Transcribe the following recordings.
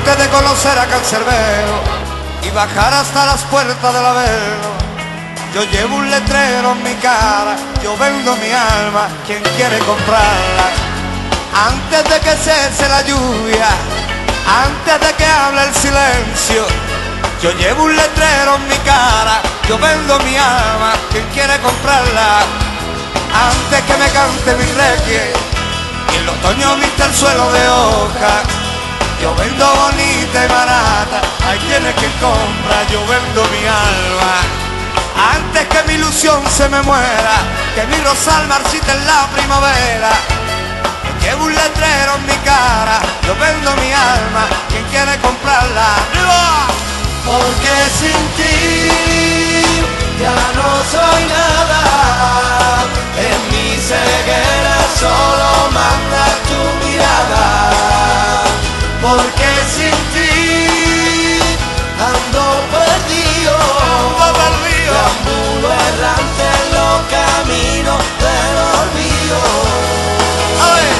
Antes de conocer a Cancerbero y bajar hasta las puertas del Averno, yo llevo un letrero en mi cara, yo vendo mi alma, quien quiere comprarla. Antes de que cese la lluvia, antes de que hable el silencio, yo llevo un letrero en mi cara, yo vendo mi alma, quien quiere comprarla. Antes que me cante mi requiem y el otoño viste el suelo de hoja, yo vendo bonita y barata, hay quienes que compra, yo vendo mi alma. Antes que mi ilusión se me muera, que mi rosal marchite en la primavera, yo llevo un letrero en mi cara, yo vendo mi alma, quien quiere comprarla. ¡Arriba! Porque sin ti ya no soy nada, en mi ceguera solo manda tu mirada. Porque sin ti ando perdido, deambulo errante en los caminos del olvido. ¡Ay!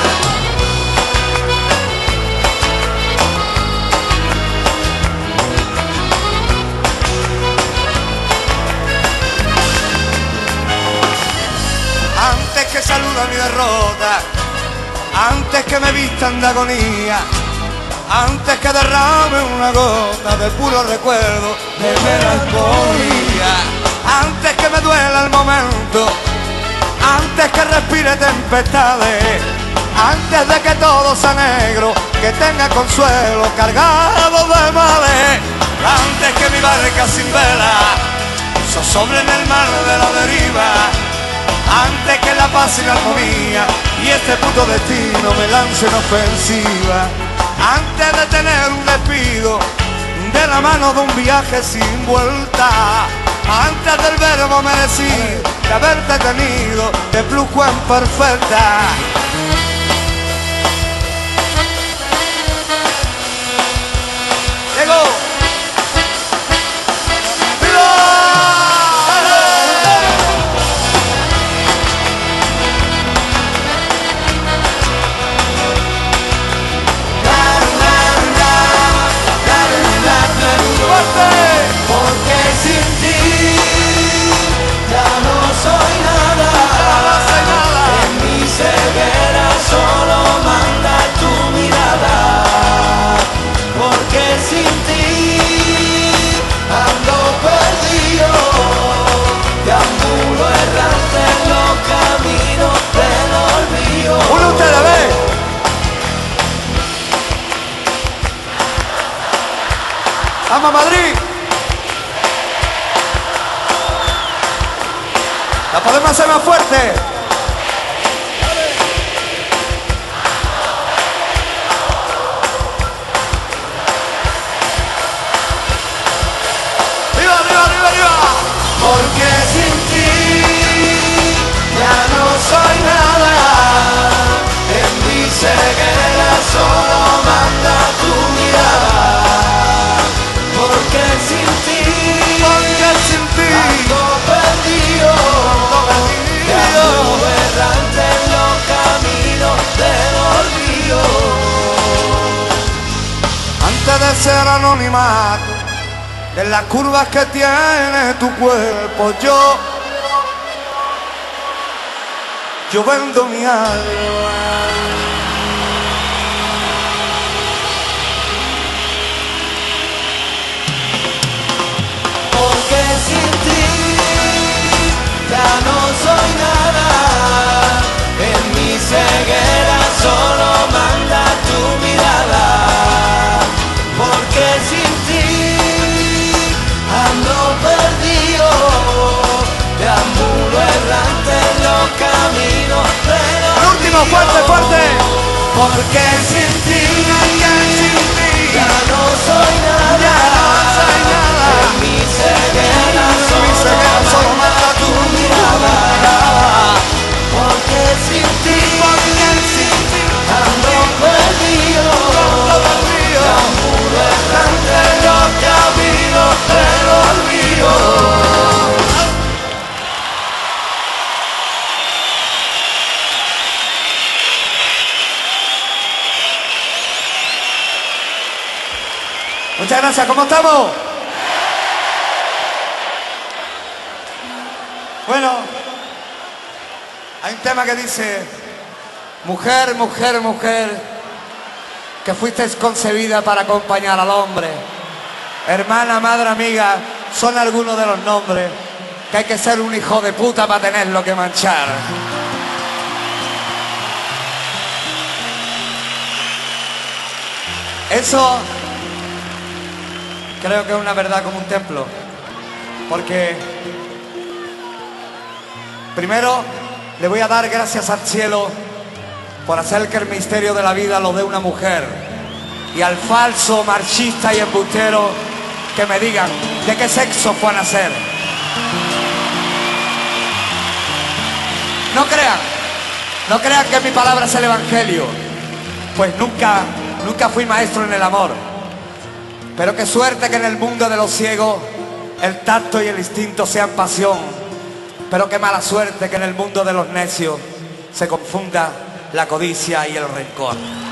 Antes que saluda mi derrota, antes que me vistan de agonía, antes que derrame una gota de puro recuerdo de melancolía, antes que me duela el momento, antes que respire tempestades, antes de que todo sea negro, que tenga consuelo cargado de males, antes que mi barca sin vela zozobre en el mar de la deriva, antes que la paz sin armonía y este puto destino me lance en ofensiva, antes de tener un despido de la mano de un viaje sin vuelta, antes del verbo merecido de haberte tenido de flujo en perfecta. Llegó. Porque sin ti ya no soy nada, en mi ceguera solo manda tu mirada. Porque sin ti ando perdido, deambulo errante en los caminos del olvido. ¡Uno ustedes ve! ¡Vamos Madrid! ¡La podemos hacer más fuerte! ¡Arriba, arriba, arriba, arriba! Porque sin ti ya no soy nada, en mi ceguera solo manda tu mirada. Porque sin ti, ando perdido, deambulo errante en los caminos del olvido. Antes de ser anonimato, de las curvas que tiene tu cuerpo, yo vendo mi alma. Porque sin ti ya no soy nada, en mi ceguera solo manda tu mirada. Porque sin ti ando perdido, deambulo errante en los caminos del olvido. ¡El último, fuerte, fuerte! Porque sin ti ya no soy nada, en mi ceguera solo manda tu mirada. Porque sin ti ando perdido, deambulo errante en los caminos del olvido. Muchas gracias, ¿cómo estamos? Bueno, hay un tema que dice: mujer, mujer, mujer, que fuiste concebida para acompañar al hombre. Hermana, madre, amiga, son algunos de los nombres que hay que ser un hijo de puta para tenerlo que manchar. Eso creo que es una verdad como un templo, porque primero le voy a dar gracias al cielo por hacer que el misterio de la vida lo dé una mujer, y al falso marxista y embustero que me digan de qué sexo fue a nacer. No crean que mi palabra es el evangelio, pues nunca fui maestro en el amor. Pero qué suerte que en el mundo de los ciegos el tacto y el instinto sean pasión. Pero qué mala suerte que en el mundo de los necios se confunda la codicia y el rencor.